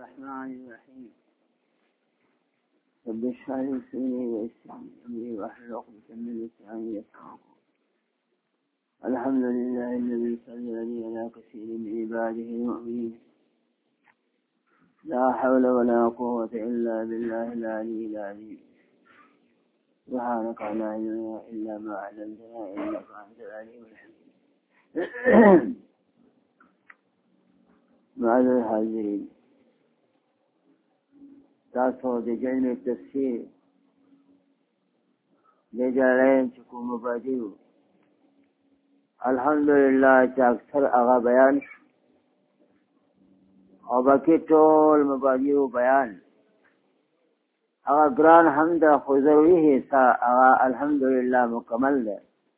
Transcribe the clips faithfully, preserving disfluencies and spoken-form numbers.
الرحمن الرحيم رب اشرح لي صدري ويسر لي امري واحلل عقدة من لساني يفقهوا قولي. الحمد لله الذي صلى على كثير من عباده المؤمنين. لا حول ولا قوة إلا بالله العلي العظيم. سبحانك لا علم إلا ما علمتنا إنك أنت العليم الحكيم. معاذ الحاضرين، تاسو د علم تفسیر د جلالین چې کوم مبادی وو الحمدلله چې اکثر هغه بیان او باقي ټول مبادی وو بیان هغه ګران هم د خو ضروري حصہ هغه الحمدلله مکمل ده.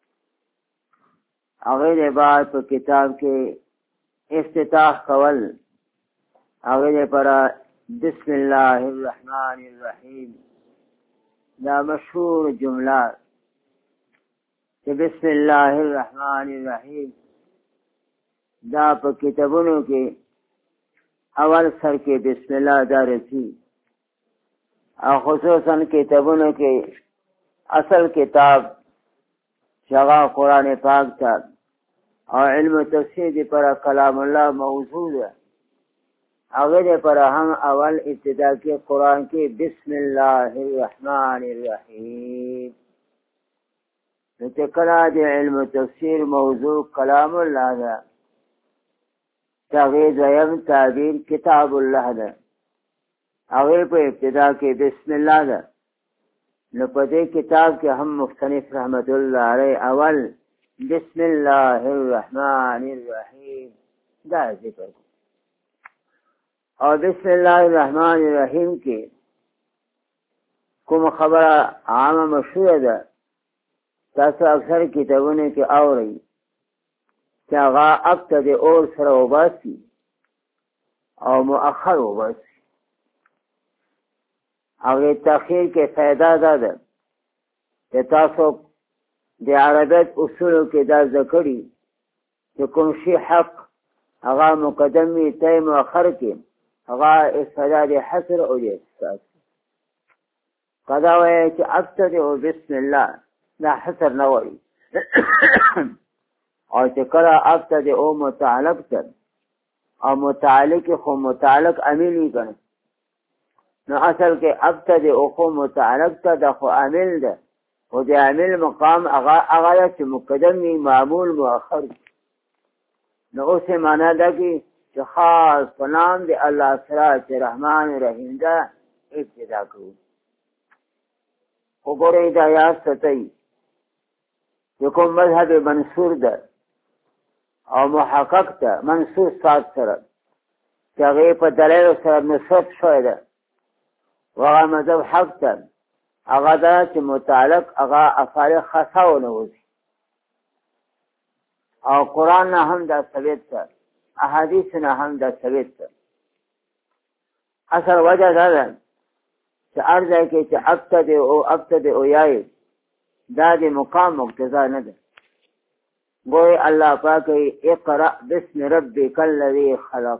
هغه د بعد په کتاب کې افتتاح کول هغه لپاره بسم الله الرحمن الرحیم دا مشهور جمله چې بسم الله الرحمن الرحیم دا په کتابونو کې اول سر کې بسم الله دا رسی او خصوصا کتابونو کې اصل کتاب شغا قرآن پاک تا او علم تفسیر پر کلام الله موضوع ده. هغه پر هم اول ابتدا کې قرآن کې بسم الله الرحمن الرحیم چې کله د علم تفسیر موضوع کلام الله ده هغه دویم تعبیر کتاب الله ده. هغه په ابتدا کې بسم الله ده. نو په دې کتاب کې هم مختلف رحمت الله علیه اول بسم الله الرحمن الرحیم دا ذکر اور بسم الله الرحمن الرحیم کې کوم خبره عامه مشهوره ده تاسو اکثر کتابونه کې اورئ چې هغه ابتداء اور سره وباسي او مؤخر وباسي. هغه تاخیر کې فائدہ ده ده چې تاسو د عربیت اصولو کې دا ذکرې چې کوم شي حق هغه مقدم وي ته مؤخر کې هغه استعداد حصر او احساس قضا وایي چې ابتدئ بسم الله دا حصر نه وایي او چې کله ابتدئ او متعلق تر او متعلق خو متعلق عامل وي کنه نو اصل کې ابتدئ او خو متعلق ته د خو عامل ده او د عامل مقام هغه هغه چې مقدم وي معمول مؤخر. نو اوس معنا ده کې چې خاص په نام د الله سره چې رحمان رحیم ده ابتدا کوو. وګورئ دا یاد ساتئ چې کوم مذهب منصور ده او محقق ده منصور سات سره چې هغې په دلیل سره نصرت شوی ده وهغه مذهب حق ده هغه ده چې متعلق هغه افعال خاصه ونه وځي او قرآن نه هم دا ثابت ده احادیث نه هم دا ثابت ده. اصل وجه دا ده چې هر ځای کې چې ابتدئ او ابتدئ او یایي دا د مقام مقتضا نه ده. گوی الله پاک اقرأ بسم ربک الذی خلق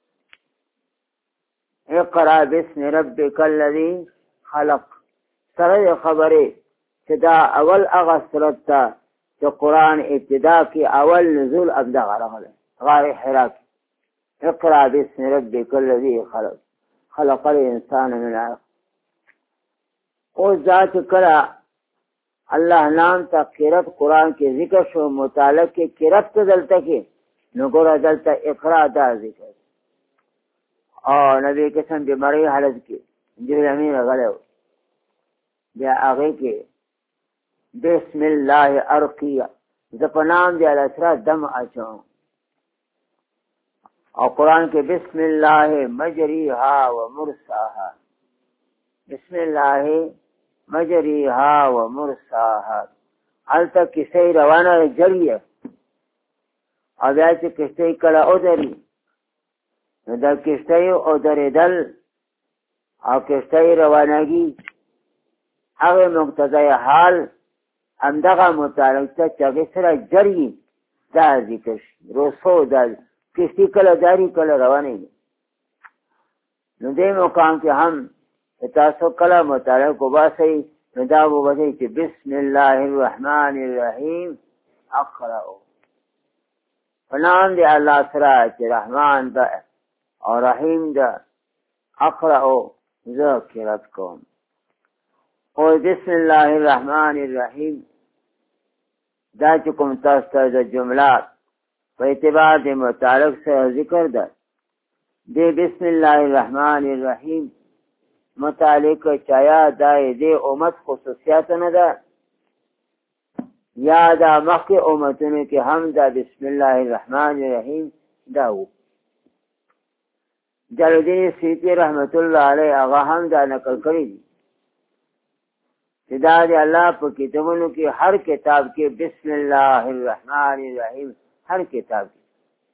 اقرأ بسم ربک الذی خلق سره خبره چې دا اول هغه صورت ته چې قرآن ابتدا کې اول نزول ابدا غرغله غار حراک اقرأ بسم ربک الذی خلق خلق الانسان من علق. او ذات کرا الله نام تا قرات قرآن کې ذکر شو متعلق کې قرات ته دلته کې نو ګور دلته اقرأ دا ذکر او نبی قسم بیماری حالت کې جبرئیل امین غلو بیا هغه کې بسم الله ارقیه زپنام دی الاسرا دم اچو او قرآن کې بسم الله مجریها و مرساها بسم الله مجریها و مرساها الته کیسه روانه جریه او بیا چې کیسه کله او دري نو دا کیسه او درېدل او کیسه روانګي هغه مقتضای حال همدغه متعلق ته چې هغې سره جري دا ذکر شي رسو دا کشتی کله جاری کله روانه نو دې مقام کې هم تاسو کله مطالعه کو باسي نو دا وایي چې بسم الله الرحمن الرحیم اقرأ فنام دی الله سره چې رحمان دا او رحیم دا اقرأ ذکرت کوم او بسم الله الرحمن الرحیم دا چې کوم تاسو ته د جملات په اعتبار د متعلق سره ذکر ده دی بسم الله الرحمن الرحیم متعلق چایا دای دی امت خصوصیات نه ده یا دا مخی امتونه که هم دا بسم الله الرحمن الرحیم داو جلالدین سیوطی رحمت اللہ علیہ آغا هم دا نقل کری دی چې دا دی اللہ پا کتابونو کی ہر کتاب کی بسم اللہ الرحمن الرحیم ہر کتاب کی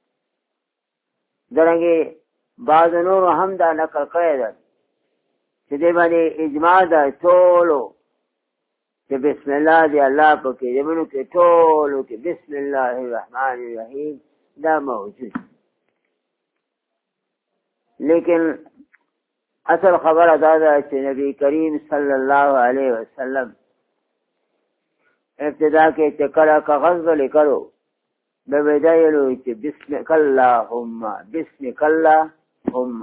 درنگی بعض نور هم دا نقل کری دا چې دی بانی اجماع دا ټولو کہ بسم اللہ دی اللہ پا کی جمعنو کی ٹولو کہ بسم اللہ الرحمن الرحیم دا موجود لیکن اصل خبر دادا کہ نبی کریم صلی اللہ علیہ وسلم ابتدا کے چکرہ کا غزب لکرو ببدایلو کہ بسمک اللہم بسمک اللہم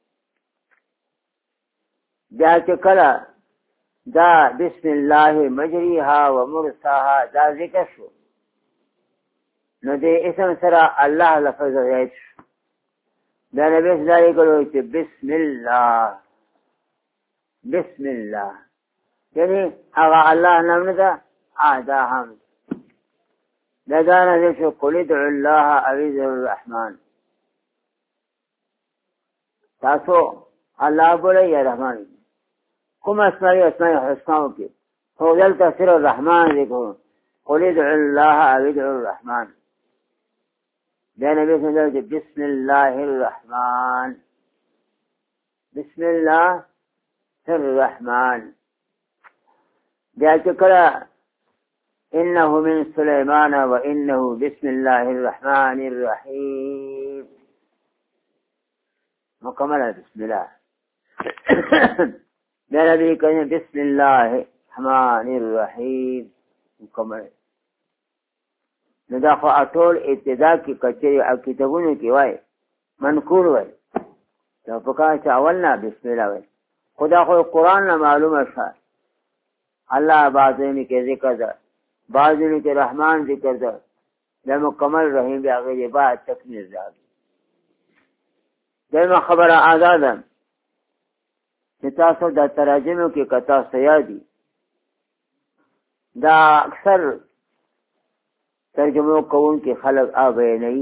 جا چکرہ دا بسم الله مجریها و مرساها دا ذکر شو نو دے اسم سرا اللہ لفظ زید شو دا نبی صلی اللہ علیہ وسلم کہ بسم اللہ بسم اللہ یعنی اغا اللہ نام دا آدھا حمد دا دانا ذکر شو قل ادعو اللہ اویز الرحمن تاسو اللہ بولے یا رحمان کم اسمائی اسمائی حسناؤں کی ہو جلتا سر الرحمن دیکھو قل ادعو اللہ ادعو الرحمن دے نبی صلی اللہ علیہ وسلم بسم اللہ الرحمن بسم اللہ الرحمن دے چکرہ انہو من سلیمان و انہو بسم اللہ الرحمن الرحیم مکمل ہے بسم اللہ دے نبی کہیں بسم اللہ الرحمن الرحیم مکمل ندا خو اطول ابتدا کی کچری او کتابونو کی وای منقول وای تو پکا چاولنا بسم اللہ وای خدا خو قرآن نہ معلوم ہے اللہ بعضینی کے ذکر دا بعضینی کے رحمان ذکر دا دا مکمل رحیم بی آغیر بعد تکمیل دا دیما خبر آزادا تاسو دا تراجمو کی کتا سیادی دا اکثر ترجمو کون کی خلق آبے نہیں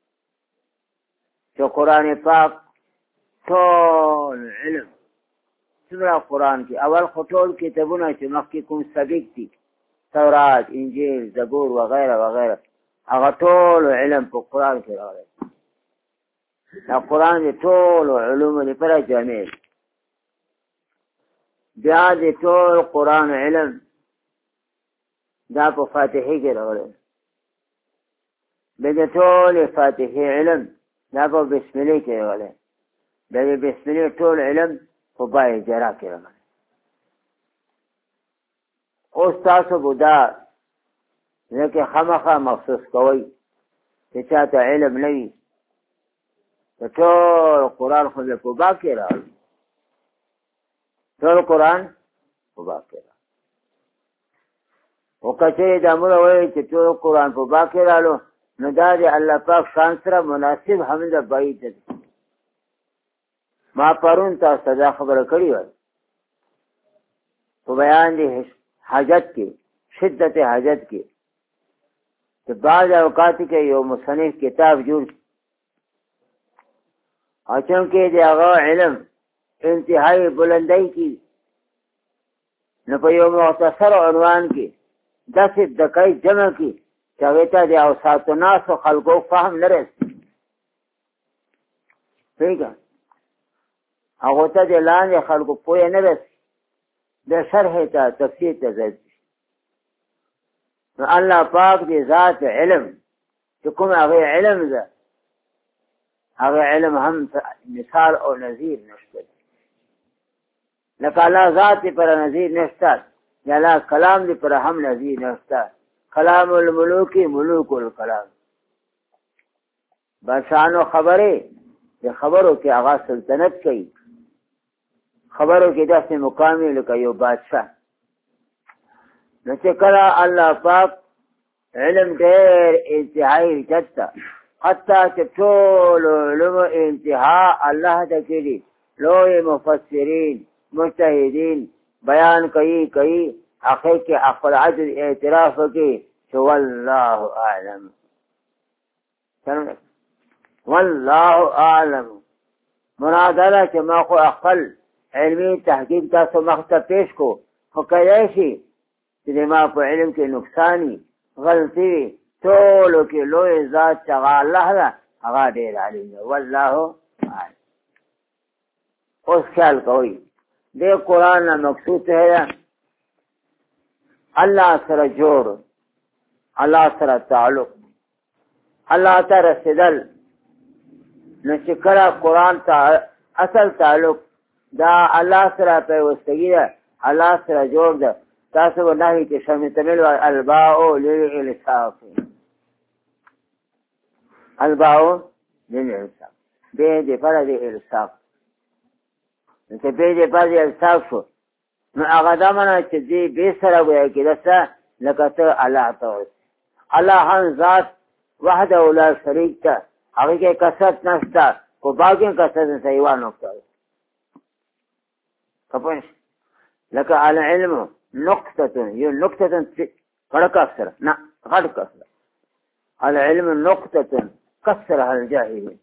جو قرآن پاک طول علم سمرا قرآن کی اول خطول کی تبونا چمک کی کم سبک تھی تورات انجیل زبور وغیرہ وغیرہ اگر طول علم پا قرآن کی رہا ہے دا قرآن دی طول علوم دی پر جامعی بیا دی طول قرآن علم دا پا فاتحی کی رہا ہے بده ټول فاتحه علم دا په بسم الله کې راغلی بده بسم الله ټول علم په بای جرا کې راغلی اوس تاسو بودا ځکه خامخا مخصوص کوي چې چاته علم نه وي ټول قرآن خو په با کې راغلی ټول قرآن په با کې راغلی او کچې د امر وایي چې ټول قرآن په با کې راغلو نو دا دی اللہ پاک شان سره مناسب حمد بعید دی ما پرون تا صدا خبر کړی و په بیان دی حاجت کې شدت حاجت کې چې بعض اوقات کې یو مصنف کتاب جوړ اچھا کې دی هغه علم انتہائی بلندی کی نو په یو مختصر عنوان کې دس دقایق جمع کی چاویتا دی اوسات الناس و خلقو فهم نرس ٹھیک ہے اغوتا دی لان دی خلقو پویا نرس دی شرح تا تفسیر تا زید نو اللہ پاک دی ذات علم چکم اغی علم دا اغی علم ہم مثال اور نظیر نشتر لکه الله ذات پر نظیر نشتا، یا الله کلام دی پر هم نظیر نشتا. کلام الملوکی ملوک الکلام. بادشاہانو خبرې د خبرو کې هغه سلطنت کوي، خبرو کې داسې مقام لکه یو بادشاہ. نو چې کله الله پاک علم ډېر انتهایی چته، حتی چې ټول علوم انتها الله ته کړي، لوی مفسرین مجتهدین بیان کوي کوي هغه کې خپل عجز اعتراف کوي چې والله اعلم. والله اعلم مراد ده چې ما خو خپل علمي تحقیق تاسو مخ ته پیش کو، خو کله شي چې ما په علم کې نقصانی غلطي ټولو کې لوی ذات چې الله ده هغه ډېر عالم دی. والله اعلم. اوس خیال کوئ دې قرآن نه مقصود ہے الله سره جوړ، الله سره تعلق، الله ته رسیدل. نو چې کله قرآن ته اصل تعلق دا الله سره پیوستګي ده، الله سره جوړ ده. تاسو ونهي کې شامل الباء للإلصاق، الباء للإلصاق به دې پر دې الصاق، نو چې به دې پر دې الصاق شو نو هغه دا معنی چې دې به سره وایي کې دسه لکه ته الله ته الله هم ذات وحده لا شریک ته، هغه کې کثرت نشته، کو باقي کثرت سیوا نقطه کپنش لکه العلم نقطه یو نقطه کړه سره نه غړ کسره. العلم نقطه کسرها الجاهلين،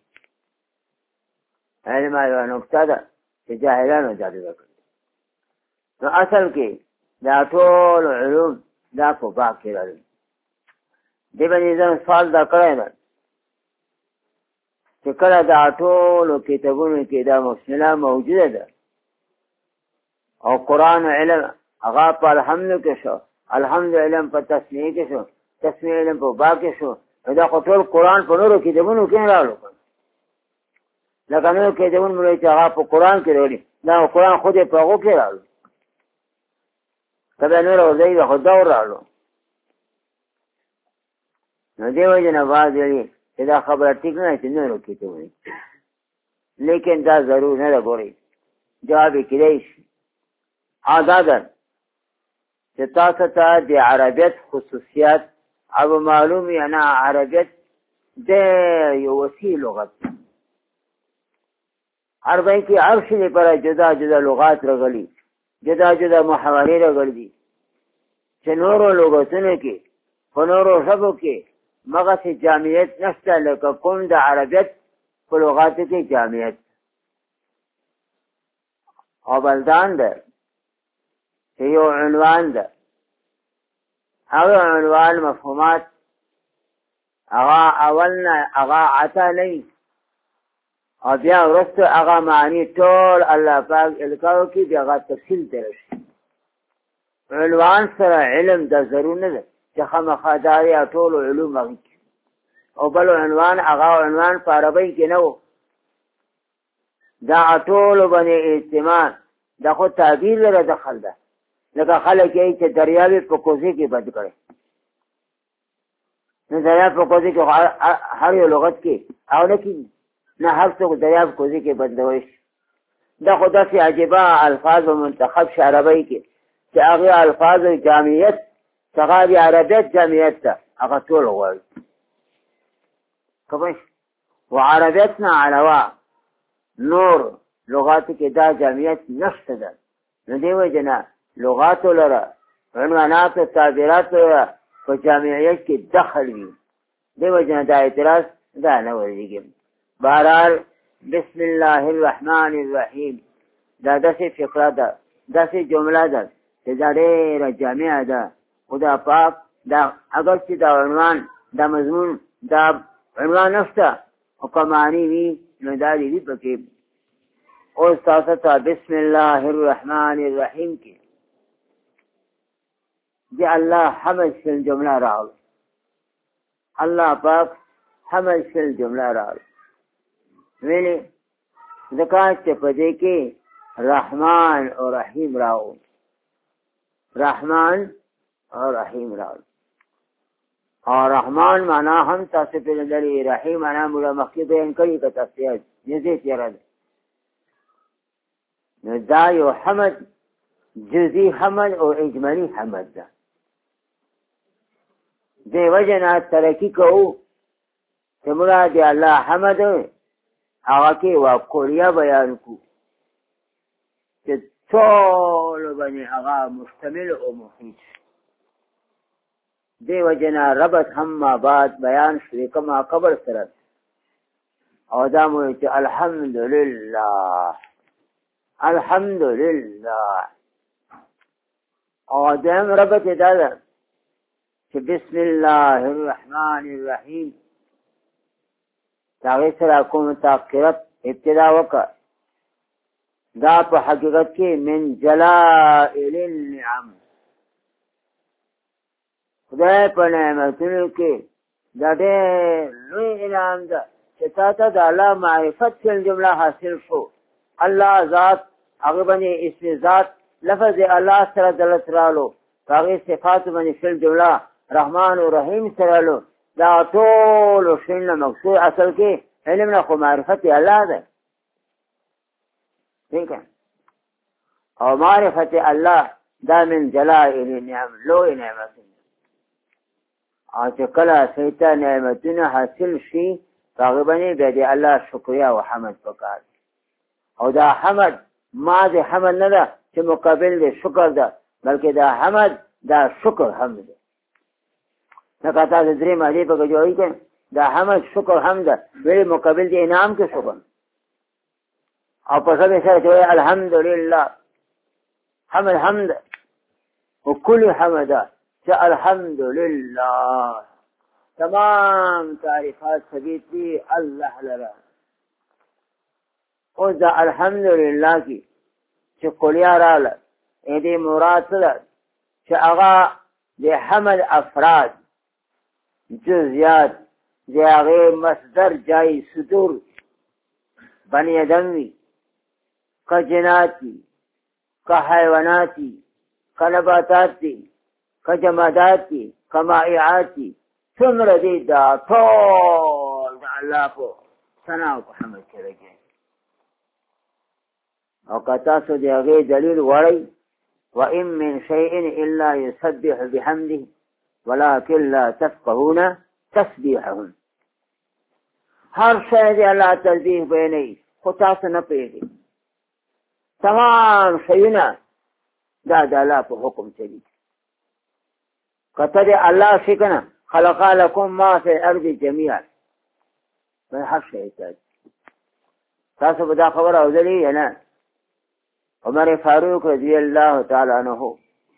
علم یو نقطه ده چې جاهلانو جادو کړی. نو اصل کې دا ټول علوم دا په باقي راځي. دې باندې ځان سوال دا کړی نه چې کله دا ټول کتابونو کې دا مشمله موجوده ده او قرآن علم هغه په الحمد کې شو، الحمد علم په تسمیه کې شو، تسمیه علم په با کې شو، دا ټول قرآن په نورو کتابونو کې راغلو. لکه نورو کتابونو مړي چې هغه په قرآن کې راغلي، دا قرآن خود په هغو کې راغلو. کله نور ورځي د خدا راغلو. نو دې وجه نه باز ویلي چې دا خبره ټیک نه چې نورو کتابونه، لیکن دا ضرور نه ده. ګورئ جواب یې کېدای شي دا ده چې تاسو ته د عربیت خصوصیات او معلوم یعنی عربیت د یو وسیع لغت ده. عربی کې هر شي لپاره جدا جدا لغات راغلي، جدا جدا محاورې راغلي چې نورو لغتونو کې په نورو ژبو کې مغسې جامعیت نشته لکه کوم د عربیت په لغاتو کې جامعیت او بلدان ده چې یو عنوان ده. هغه عنوان مفهومات هغه اول نه هغه عطا نه او بیا وروسته هغه معنی ټول الله پاک الکاو کې بیا هغه تفصیل ته راشي. عنوان سره علم د ضرور نه ده چې خامخا دا یا ټول علوم هغه او بل عنوان هغه عنوان په عربی کې نه و، دا ټول باندې اجتماع دا خو تعبیر لري دخل ده. لکه خلک یې چې دریاوې په کوزې کې بند کړي، نو دریاب په کوزې کې هر یو لغت کې او نه کېږي، نه هر څوک دریاب کوزې کې بندوي شي. دا خو داسې عجیبه الفاظ و منتخب شي عربی کې چې هغه الفاظ جامعیت څنګه د عربیت جامعیت ته هغه ټول غواړي. کومش و عربیت نه علاوه نور لغاتو کې دا جامعیت نشته ده. نو دې وجه نه لغاتو لره عنوانات و تعبیرات لره په جامعیت کې دخل وي. دې وجه نه دا اعتراض دا نه ورېږي. بهرحال بسم الله الرحمن الرحیم دا داسې فقره ده، داسې جمله ده چې دا ډېره جامعه ده. خدا پاک دا اگر چې دا عنوان دا مضمون دا عنوان نشته او که معنی وي نو دا دې وي پکې. اوس تاسو ته بسم الله الرحمن الرحیم کې دی الله حمد شل جمله راغل، الله پاک حمد شل جمله راغل. ویلې ځکه چې په دې کې رحمان او رحیم راو رحمان او رحیم راو او رحمان معنا هم تاسو په لري، رحیم معنا موږ مخکې بیان کړی که تاسو یې دې تیار نو دا یو حمد جزئی حمد او اجمالی حمد ده. دی وجنا ترکی کوو چې مراد الله حمد هغه کې واقعیا بیان کو چې ټول باندې هغه مشتمل او محیط. دی وجنا ربط هم ما بعد بیان شوی کما قبل سره او دا مو چې الحمدلله الحمدلله او دیم ربط دا ده چې بسم الله الرحمن الرحیم داغی سره کوم تاخیرت ابتدا وکړه. دا په حقیقت کې من جلائل النعم خدای په نعمتونو کې دا ډېر لوی انعام ده چې تا ته د الله معرفت فی جمله حاصل شو. الله ذات هغه باندې اسم ذات لفظ الله سره دلت رالو، هغه صفات باندې فی جمله رحمان و رحیم سره لو. دا ټول شین مقصود اصل کې علم نه خو معرفت الله ده. ٹھیک ہے، او معرفت الله دا من جلائل النعم لوی نعمت. او چې کله سیته نعمتونه حاصل شي هغه باندې بیا د الله شکریا او حمد وکړي. او دا حمد ما د حمد نه ده چې مقابل د شکر ده، بلکې دا حمد دا شکر هم ده. لکه تاسو درې مادې په کې جوړی کړئ، دا حمد شکر هم ده، ویلې مقابل د انعام کې شکر. او په سبب سره چې وایي الحمدلله حمد حمد وکل حمده چې الحمدلله تمام تعریفات ثبیت دي الله لره. اوس دا الحمدلله کې چې کلیا راله دې مراد ده چې هغه د حمد افراد جزیات د هغې مصدر جای صدور بنی ادم وي، که جنات دي، که حیوانات دي، که نباتات دي، که جمادات دي، که مائعات دي، څومره دي دا ټول د الله په ثنا او په حمد کې راځي. او که تاسو د هغې دلیل وړئ وإن من شيء إلا يسبح بحمده ولكن لا تفقهون تسبيحهم. هر شی دی الله تسبیح بیانوي خو تاسو نه پوهېږئ. تمام شیونه دا د الله په حکم چلي. که ته د الله شي که نه خلق لکم ما فی الارض جمیعا، هر شی ته تاسو به دا خبره اورېدلې یا نه؟ عمر فاروق رضی الله تعالی عنہ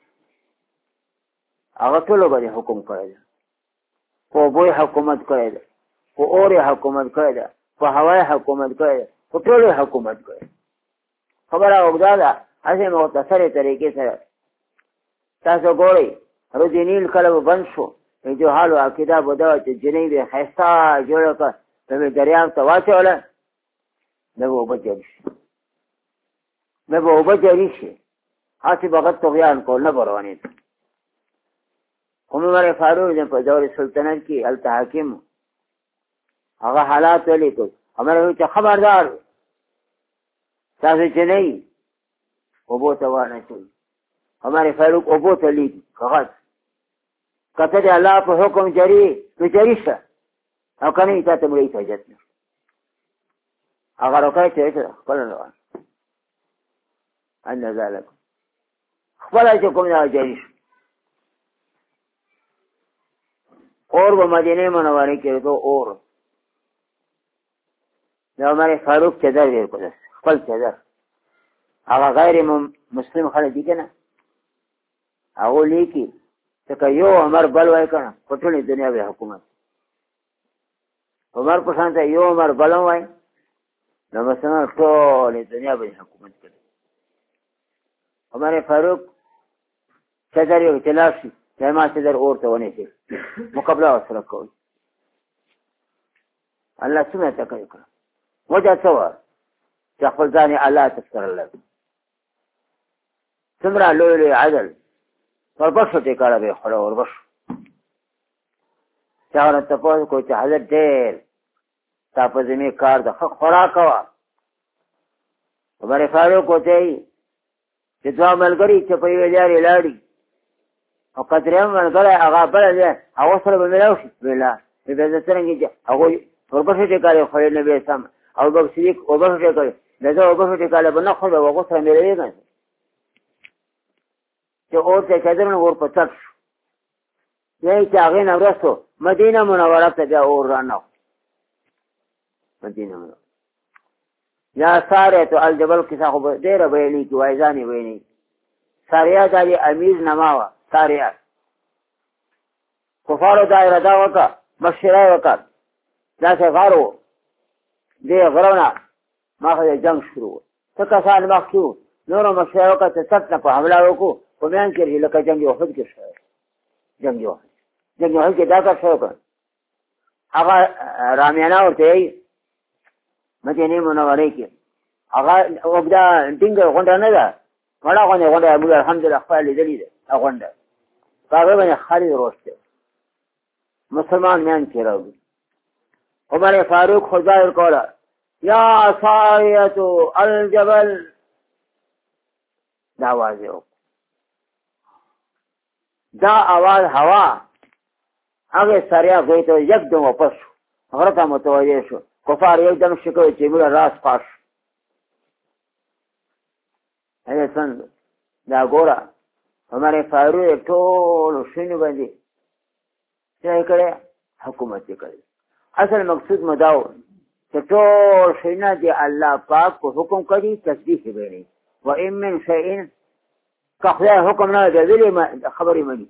هغه ټولو باندې حکم کړی دی، په اوبو حکومت کړی دی، په اور حکومت کړی دی، په هوا حکومت کړی دی، په ټولو حکومت کړی دی. خبره اوږده ده، هسې مختصرې طریقې سره تاسو ګورئ. رود نیل کله به بند شو، جهال و عقیده به دا وه چې جنۍ به یې ښایسته جوړه کړه، بیا به دریاب ته واچوله، بیا به اوبه جاري شي، بیا به اوبه جاري شي، هسې به هغه طغیان کول نه به روانېده. عمر فاروق په دور سلطنت کې هلته حاکم هغه حالات ولیکل. عمر وویل چې خبردار تاسو چې نه یې اوبو ته وانهچوئ. عمر فاروق اوبو ته لیکي کاغذ، که ته د الله په حکم جري نو جري شه، او که نه تا ته مړی حاجت نه. هغه روکۍ چې ویښه خپله روان ان ذلک خپله چې کوم ځای جري شو. اور به مدینه منورې کې تو اور د عمر فاروق چادر ویل کړه، خپل چادر. هغه غیر مسلم خلک دي که نه، هغه لیکي چې که یو عمر بل وای که نه په ټولې دنیا به حکومت. عمر په شان ته یو عمر بل هم وای نو مثلا ټولې دنیا به حکومت کړي. عمر فاروق چادر یې چې لاړ شي چې ما چادر اور ته ونیسي مقابله ورسره کوي. الله څومره تکلیف کړه، وجه څه وه چې خپل ځان یې الله ته سپارلی. څومره لوی لوی عدل وربشو ټیکاله به خوړه وربشو چا ورته تپوس کو چې حضرت ډېر ستا په ذمې کار ده ښه خوراک کوه عمر فاروق ورته وایي چې دوه ملګري چې په یوې لارې لاړي او که درېیم ملګری هغه بله دی هغو سره به میلاو شي بلا بیا زه څرنګه چې هغوی وربشو ټیکالې خوړې نه بیا سم او ابوبکر صدیق وربشو ټیکالې د ده وربشو ټیکاله به نه خوري هغو سره میلاوي که چې اور ته چادر نه ور په تک شو یعنې چې هغې نه وروستو مدینه منوره ته بیا اور رانغ مدینه منوره یا ساریة الجبل کیسه خو ډېره بیانې کي وایزانې بیانې ساریه دا د امیر نما وه ساریه کفارو دا اراده وکړه مشره یې وکړ داسې غر و دې غره نه مخې د جنګ شروع و څه کسان مخکې وو نورو مشره وکړه چې سټ نه په حمله وکړو په میان کې لکه جنګ احد کې شوی جنګ احد جنګ احد کې دا کار شوی کړ هغه رامیانه ورته وایي مدینې منورې کې هغه اوږده ټینګه غونډه نه ده وړه غونډه غونډه موږ الحمدلله خپله لیدلې ده هغه غونډه په هغې باندې خالد روست دی مسلمان میان کې راوړي عمر فاروق خو ظاهر کوله یا ساریة الجبل دا آواز یې وکړو دا آواز هوا هغې ساریه ګوی ته یکدم واپس شو غره ته متوجه شو کفار یکدم شکوي چې موږ راس پاس هغې څنګه دا ګوره عمر فاروق ټولو شونو باندې څه یې کړی حکومت یې کړی اصل مقصود مو دا و چې ټول شیونه د الله پاک په حکم کړي تسبیح یې ویلي وان من شیء که خدای حکم نه دی ویلي خبرې مني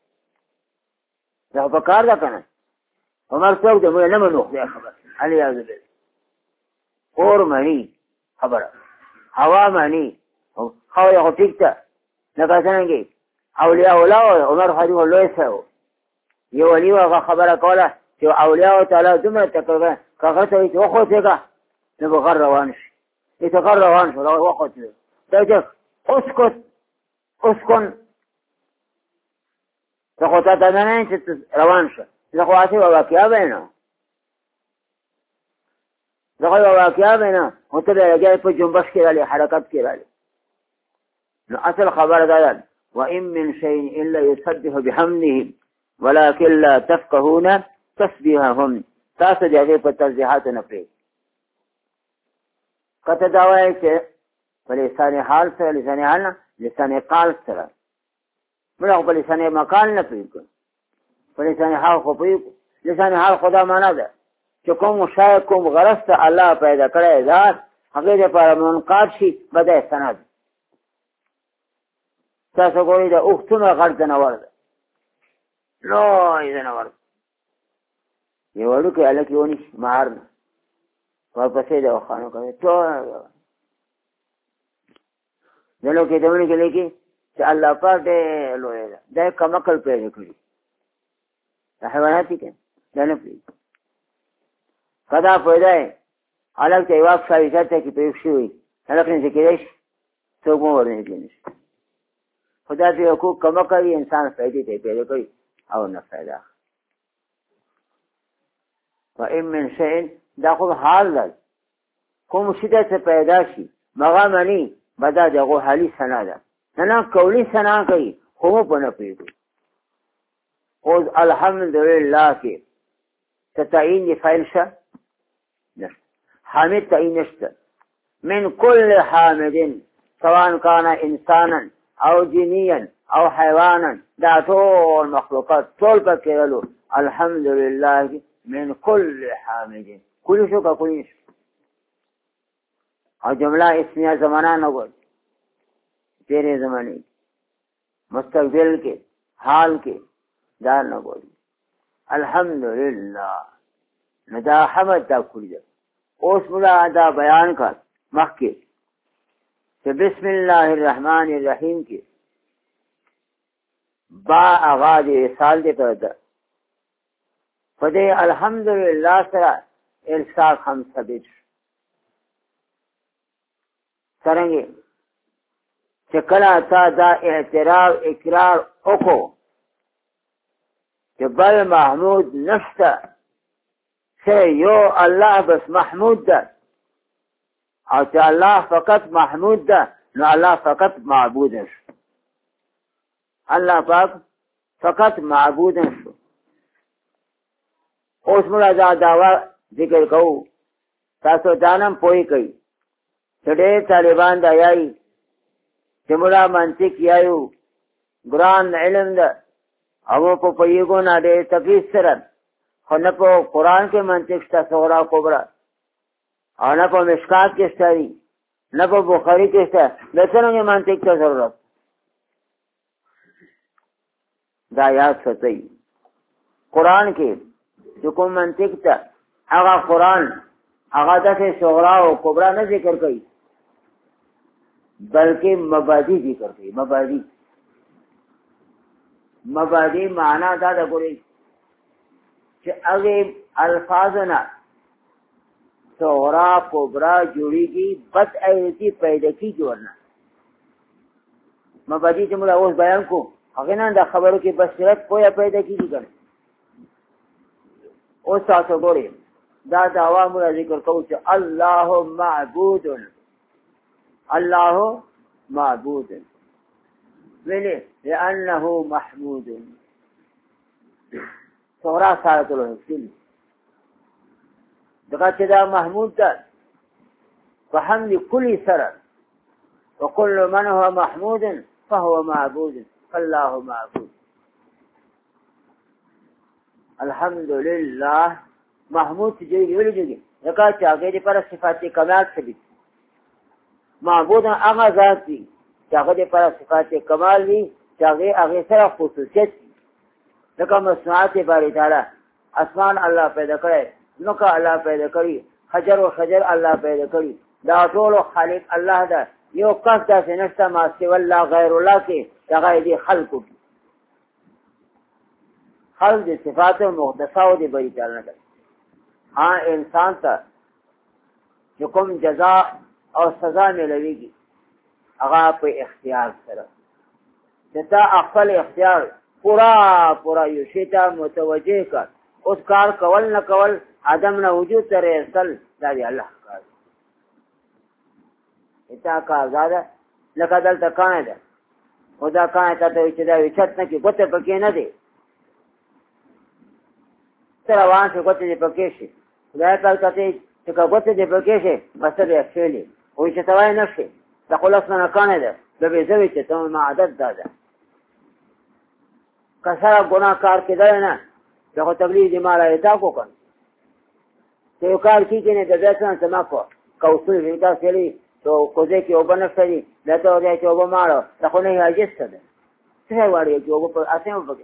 دا په کار ده که نه عمر څوک دی موږ نه منو خدای خبر علیاذ بالله اور مني خبره هوا مني خاوره خو ټیک ده لکه څرنګې اولیاء الله عمر خلیفه لوی سړی و یو ولي هغه خبره کوله چې اولیاء تعالی دومره تقریبا که هغه ته وایي چې وخوځېږه نو به غر روان شي چې غر روان شو وخوځېږه دا چې اسکت اسکن زه خو تا ته نه نه چې روان شه زه خو هسې یوه واقعه بینم زه خو یوه واقعه بینم خو ته بیا لګیا په جنبش کې رالې حرکت کې رالې نو اصل خبره دا ده وان من شیء الا یسبح بحمده ولكن لا تفقهون تسبیحهم تاسو د هغې په تسبیحاتو نه پرېږدئ که ته دا وایې چې په لسان حال سره لسان حال نه لسان قال سره موږ خو په لسان مقال نه پرېږدو په لسان حال خو پرېږدو لسان حال خو دا معنا ده چې کوم شای کوم غرض ته الله پیدا کړی ذات هغې دپاره منقاد شي بده سند تاسو ګورئ د اوښ څومره غټ ځناور ده لوی ځناور ده یو وړوکی هلک یې ونیسي مهار نه ورپسې د وخانو کوي ټول دلو کې دمنې کې لیکي چې الله پاک ډېر لوی ده دا یې کمعقل پیدا کړي دا حیوانات دي که دا نه پرېږدي که دا پیدا یې هلک ته یې واک شاویزات ته کې پرېښ شوي هلک نږدې کېدی شي څوک مو ورنږدې نه شي خو دا چې حقوق کمعقل وي انسان فایدې ته یې پیدا کوي او نه فایده وان من شیء دا خو حال ده کوم شي ته پیدا شي مغه مني بدا دغه حالي سنا ده نه نه قولي سنا کوي خو مو په نه پېږو اوس الحمدلله کې تتعین دی فایل شه نشته حامد تعین نشته من كل حامد سواء كان انسانا او جنيا او حيوانا دا ټول مخلوقات ټول پکې ولو الحمدلله من كل حامد كل شو کا کوئی او جمله اسمیه زمانہ نه ګور تیرے زمانے مستقبل کې حال کې دا نه ګور الحمدلله ندا حمد دا کړی دا اوس مولا دا بیان کړ مخکې چې بسم الله الرحمن الرحیم کې با آغاز سال دې کړ دا فدې الحمدلله سره الساق هم ثابت څنګه چې کله تا دا اعتراف اقرار وکړو چې بل محمود نشته چې یو الله بس محمود ده او چې الله فقط محمود ده نو الله فقط معبود شو الله پاک فقط معبود شو اوس موږ دا دعوا ذکر کوو تاسو دانم پوي کوي چې ډېر طالبان دا یایي چې موږ منطق یایو ګران علم ده او په پویګو نه ډېر تکلیف سره خو نه په قرآن کې منطق شته صغرا کبرا او نه په مشکات کې شته نه په بخاري کې شته د څرنګه منطق ته ضرورت دا یاد ساتئ قرآن کې چې کوم منطق ته هغه قرآن هغه داسې صغرا او کبرا نه ذکر کوي بلکې مبادی ذکر کوي مبادی مبادی معنا دا د ګوري چې هغه الفاظونه صغرا کبرا جوړیږي بد ایتی پیدا کیږي ورنه مبادی چې موږ اوس بیان کو هغه نه د خبرو کې بصیرت پوهه پیدا کیږي ګڼه اوس تاسو ګورئ دا دعوا موږ ذکر کوو چې الله معبود الله معبود ولی لأنه محمود صغرا سارت الحسن دقا چې دا محمود ده فحمد كل سر وكل من هو محمود فهو معبود فالله معبود الحمد لله محمود جوړي ویل دي دغه چې هغه لپاره صفات کمال ثابت معبود هغه ذات دی چې هغه لپاره صفات کمال دي چې هغه هغه سره خصوصیت دغه مصنوعات باری تعالی اسمان الله پیدا کړی نوکا الله پیدا کړی حجر او شجر الله پیدا کړی دا ټول خالق الله ده یو کس دا نشته ما سوى الله غیر الله کې هغه دي خلقو خلق دي صفات مقدسه او دي باری تعالی ده ها انسان ته چې کوم جزاء او سزا ملويږي هغه په اختیار سره چې تا خپل اختیار پورا پورا یو شی ته متوجه کړ اوس کار کول نه کول عدم نه وجود تر اصل دا دی الله کار اتا کا آزاد لکه دلته کانه ده خدا کانه ته چې دا وچت نه کې ګوته پکې نه دی تر روان شي ګوته دې پکې شي خدای پاک ته چې ګوته دې پکې شي بس دې اخلي او چې توای نه شي دا خلاص نه کانه ده د به زوی چې ته ما عادت ده کسره ګناهکار کېدل نه دغه تبلیغ دی مال ایدا کو کړ چې یو کار کیږي نه د ځان سما کو کوڅې ویدا سلی تو کوزه کې وبنفتري دا ته ورته چې وبمارو دا خو نه حاجت ده څه وړي چې وب په اسه وبګي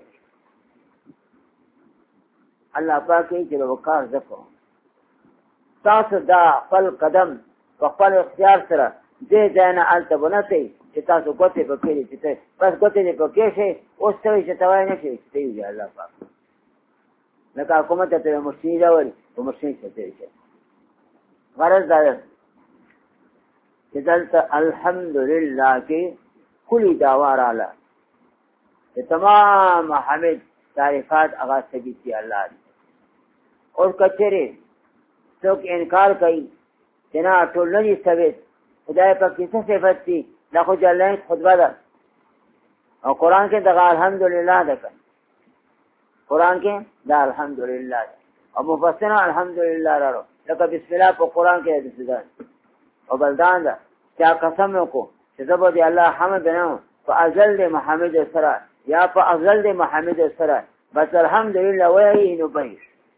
الله پاک یې چې وکړ ځکو تاسو دا خپل قدم په خپل اختیار سره دې ځای نه الته بنته چې تاسو ګوتې پکې دي بس ګوتې دې پکې شي اوس ته چې توای نه شي دی الله پاک لکه حکومت ته مشتری راوړي په مشتری څه دی غرض دا چې دلته الحمدلله کې کلی دعوا رااله چې تمام حمد تعریفات هغه ثابت دي الله اور کچره څوک انکار کوي چې نه ټول نه دي ثابت خدای په کیسه صفات دي دا خو جلال خطبه ده او قران کې دغه الحمدلله ده قران کې دا الحمدلله او مفسرین الحمدلله راو لکه بسم الله په قران کې د ده او بلدان ده چې قسم وکړو چې زبر دی الله حمد نه په ازل د محمد سره یا په ازل د محمد سره بس الحمدلله وایي نو به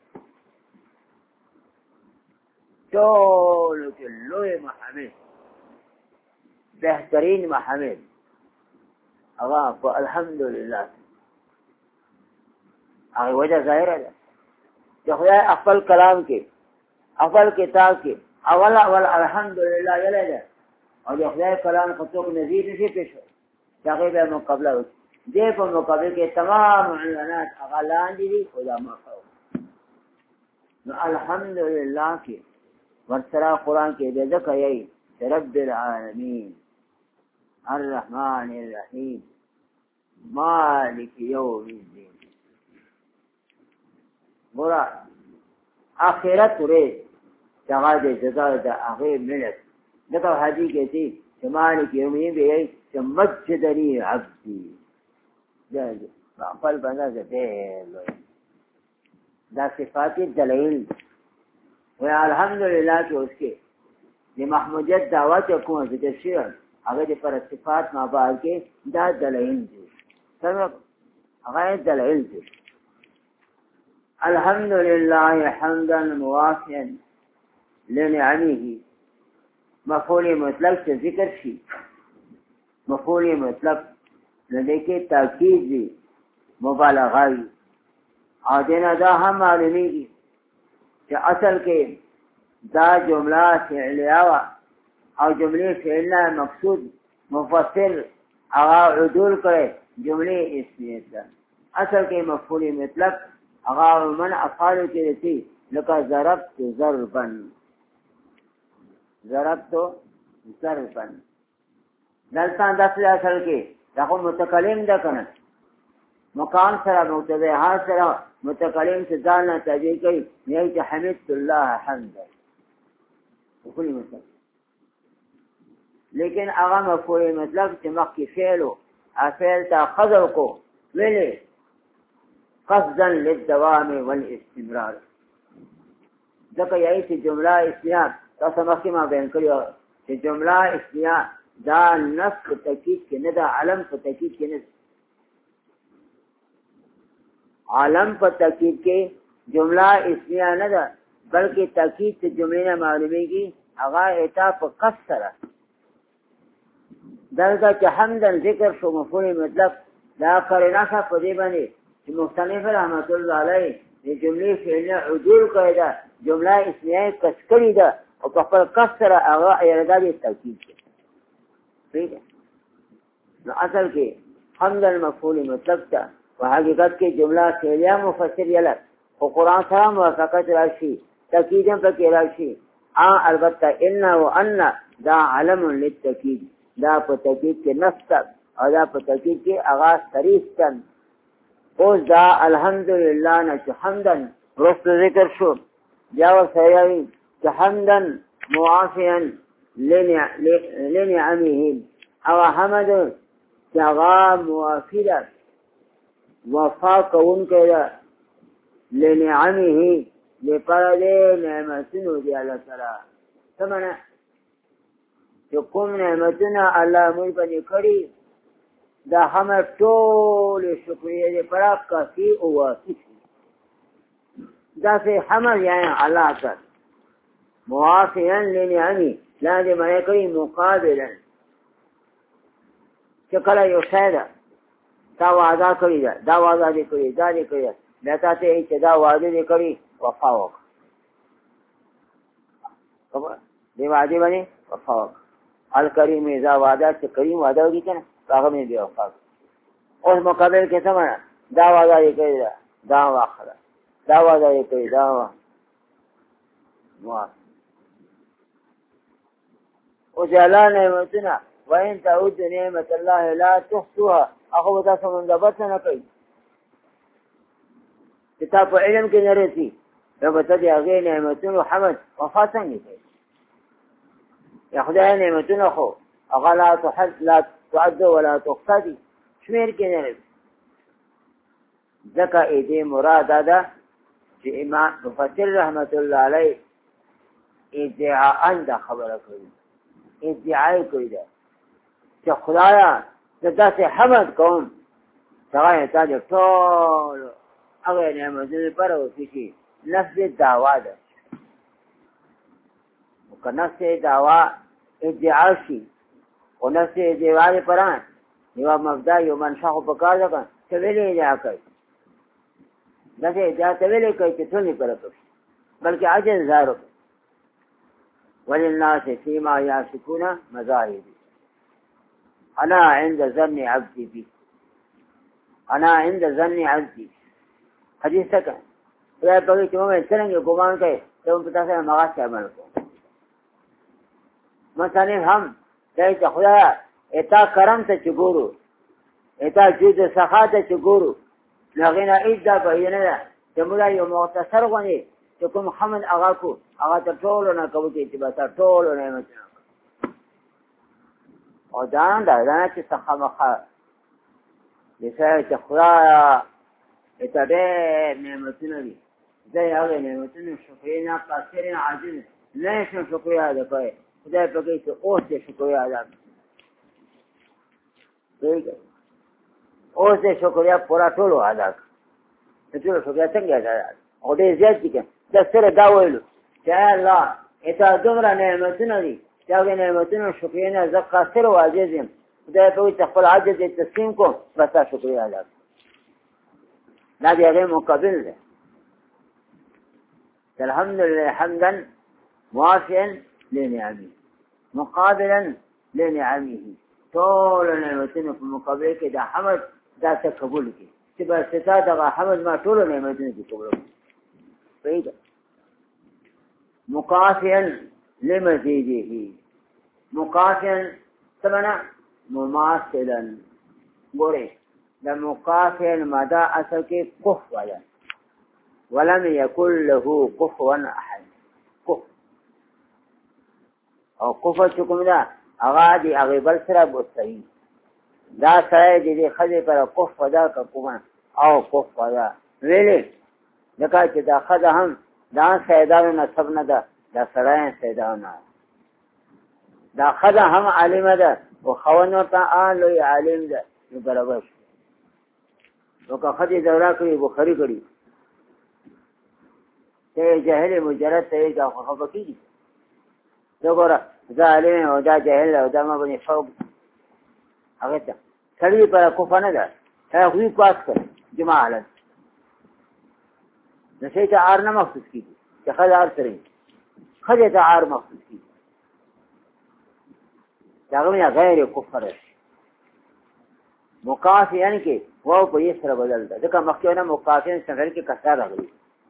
ټول کې لوی محمد بهترین محمد هغه په الحمدلله هغه وجه ظاهره ده چې خدای خپل کلام کې خپل کتاب کې اول اول الحمدلله ویل ده او د خدای کلام په څوک نظیر نشي پېښ هغه به مقابله دې په مقابله کې تمام عنوانات هغه لاندې دي خدا مخاو نو الحمدلله کې ورسره قران کې دې ځکه یې رب العالمین الرحمن الرحیم مالک یوم الدین. گورا آخرت ورځ هغه د جزا د هغې ملت دغه حدیث کې چې مالک یوم الدین به چې مجدني عبدي دا خپل بنده دې دا صفات دلائل و الحمدلله چې اوس کې د محمودیت دعوت کوم ذکر شي هغه د پر صفات ما بعد کې دا دلائل دي څنګه هغه دلائل دي. الحمدلله حمدا موافيا لنعمه مفعول مطلق سے ذکر شي مفعول مطلق لدې کې تاکید دي مبالغه وي او دینه دا هم معلومیږي چې اصل کې دا جمله فعلیه وا او جمله فعلیه مقصود مفصل هغه عدول کړي جمله اسمیه ده. اصل کې مفعول مطلق هغه من افعال کې دي لکه ضربت ضربا ضربت ضربا دلته د اصل کې دا متکلم ده کنه مقام سره مبتدا حال سره متکلم سے ځان نه تجزیه کوي نه چې حمدت الله حمدا وکړي مثلا لیکن هغه مفعول مطلق چې مخکې فعل او فعل تا قدر کو ویلې قصدا للدوام والاستمرار ځکه یې چې جمله اسمیه تاسو مخکې ما بیان کړو چې جمله اسمیه دا نص په تاکید کې نه دا علم په تاکید کې نه عالم په تاکید کې جمله اسمیه نه ده بلکې تاکید ته جمله نه معلومیږي هغه اتا په قصد سره دلته چې حمدن ذکر شو مفعول مطلق دا قرینه په دې باندې چې مصنف رحمت الله علیه د جملې فعلیه عدول کړی ده جمله اسمیه کس کړی ده او په خپل قصد سره هغه اراده دې تاکید کوي. ٹھیک ہے نو اصل کې حمدن مفعول مطلق ده و حقیقت کې جمله فعلیه مفسر یلت او قرآن سره موافقت راشي تاکید هم پکې راشي ا البته ان و ان دا علم للتاکید دا په تاکید کې نص او دا په تاکید کې آغاز صریح کن اوس دا الحمدلله نه چې حمدن رست ذکر شو بیا ورسره چې حمدن معافیا لنعمه او حمد چې هغه موافي ده وفا کوونکی ده لنعمه لپاره د نعمتونو دی الله تعالی څه معنی چې کوم نعمتونه الله موږ باندې کړي دا هم ټول شکرې لپاره کافي او واسع دا سه حمد یعنی الله تعالی موافیا لنعمه لازم یې کوي مقابلا چې کله یو شی ده دا وعده کړی ده دا وعده دې کړی دا دې کړی دا تاسو چې دا وعده دې کړی وفا وکړه خبر دې وعده باندې وفا وکړه الکریم اذا وعده چې کریم وعده وکړي کنه هغه مې دی وفا اوس مقابل کې څه معنا دا وعده دې کړی دا واخره دا وعده دې کړی دا وا او جلال نعمتنا وإن تعود نعمة الله لا تحصوها أخو تاسو منضبط نه کوي کتاب علم کې نه رسي دا به ته هغه نعمتونو حمد وفا څنګه کوي یا خدای نعمتونو خو هغه لا تحد لا تعد ولا تحصى شمیر کې نه رسي ځکه دې مراد ده چې امام مفسر رحمت الله علیه ادعاء دا خبره کوي ادعای کوي دا چې خدایا داسې حمد کوم څنګه ته ټول هغه نعمتونه پر اوسې نفس دعوا ده او که نفس دعوا ادعا شي او نفس ادعا پران یو مبدا یو منشأ په کار ده چې ویلې ادعا کوي داسې ادعا ته ویلې کوي چې ټول نه پرته بلکې عجز ظاهر وللناس فيما يعشقون مذاهب انا عند ظن عبدي بي انا عند ظن عبدي حدیث تک خدای په کې موږ څنګه ګمان کوي ته په تاسو مغاښ عمل کوو مثلا هم دای ته خدای اتا کرم ته چې ګورو اتا جود سخا ته چې ګورو هغې نه هېڅ دا بیانه ده چې موږ یو مختصر غوندې چې کوم حمد هغه کو هغه تر ټولو نه کوو چې اتباع ټولو نعمتونه او دا نه ده دا نه چې څخه مخه د سره چې خدایه اته ډېر نعمتونه دي زه یې هغې نعمتونو شکرې نه قاصر نه عاجز نه شم شکریا ادا کوي خدای په کې چې اوس دې شکریا ادا کړي اوس دې شکریا پورا ټولو ادا کړي ټولو شکریا څنګه ادا او دې زیات دي چې سره دا ویلو چې الله اته دومره نعمتونه دي چې هغې نعمتونو شکریا نه زه قاصر او عاجز یم خدای په کې خپل عاجز دې تسلیم کوم بس تا شکریا ادا کړي دا دې هغې مقابل دی الحمدلله حمدا موافيا لنعمه مقابلا لنعمه ټول نعمتونه په مقابل کې د حمد دا څه قبول کړي چې بس تا دغه حمد ما ټول نعمتونه دي قبول کړي صحیح مقافيا لمزيده مقافيا ثمنا مماثلا ګوره د مقافيا ماده اصل کې كفوا ده ولم يكن له كفوا احد او کفر چې کوم ده هغه د هغې بل سره مستوي دا سړی د دې ښځې پر کفر ده که کومه او کفر ده ویلې ځکه چې دا ښځه هم دا سیدانو نسب نه ده دا سړی سیدانو نه دا ښځه هم عالمه ده او خاوند ورته آن لوی عالم ده نو برابر شو نو که ښځې دوره کړي بخاري کړي ته جاهل مجرد ته یې دا خو خفه کېږي ته ګوره زه عالم او دا جاهل او دا ما باندې فوق هغې ته سړي پر کفه نه ده سړی خو یې پاس کړ جمع حالت نشي ته عار نه مخصوص کېږي چې ښځه عار سره وي ښځې ته عار مخصوص کېږي د هغه باندې غیر کفر مقافیان کې واو په یې سره بدل ده ځکه مخکې نه مقافیان سفر کې کسر راغلي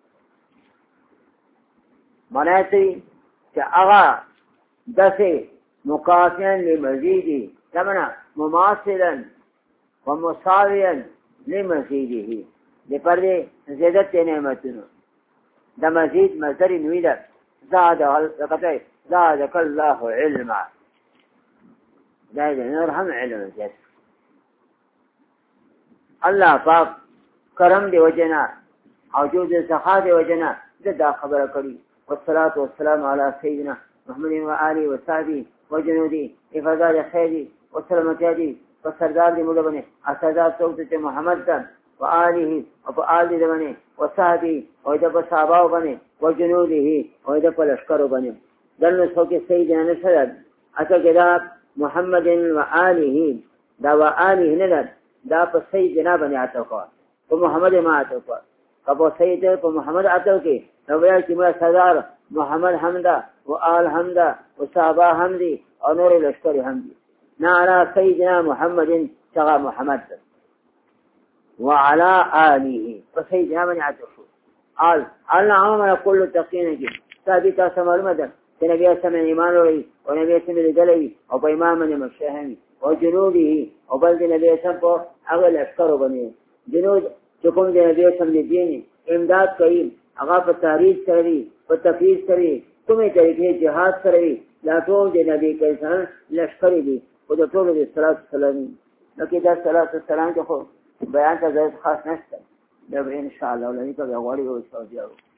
معنی ته چې هغه داسې مقافیان لمزیده ثمنا مماثلا ومساویا لمزیده د پردې زیادت نعمتونو د مزید مصدر نوی ده زاد زادک الله علما دا د نور هم علم زیات الله پاک کرم دی وجنا او جود سخا دی وجنا دا خبره کړي والصلاة والسلام على سيدنا محمد وآله وصحبه وجنوده افادار خيره وسلامته وسردار دی مدبنه اسدار صوت محمد دن وآله وآل دی بنه وصحبه وإذا صحابه بنه وجنوده وإذا لشکر بنه دلن صوت سيدنا نشد اتا كده محمد وآله دا وآله ندد دا په سيدنا بنه اتوقع ومحمد ما اتوقع کبو سید په محمد اتو کې نو بیا چې موږ سردار محمد حمدا و آل حمدا و صحابه حمدی او نور لشکر حمدی نعلى سيدنا محمد شغى محمد وعلى آله فسيدنا من عطفه قال قال عمنا كل تقينك ثابتا سمال مدى نبي سمع إيمان لي ونبي سمع لدلي وبإمام من مشاهمي وجنوده وبلد نبي سمع أغل أشكر بني جنود چکم دے نبی سم دینی امداد کریم اغا پا تحریر سروی پا تفریز سروی کمی طریقے جہاد سروی لا طول دے نبی کیسان لشکری دی خود طول دے صلاة السلامی لکی دا صلاة السلام کے خود بیان کا ذات خاص نشتا جب انشاءاللہ ولنی کا بیغواری ہو سعودیہ ہو